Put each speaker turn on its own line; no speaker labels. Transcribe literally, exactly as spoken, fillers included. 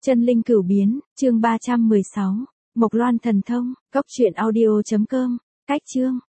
Chân linh cửu biến, chương ba trăm mười sáu. Mộc Loan thần thông, cốc truyện audio chấm com, cách chương.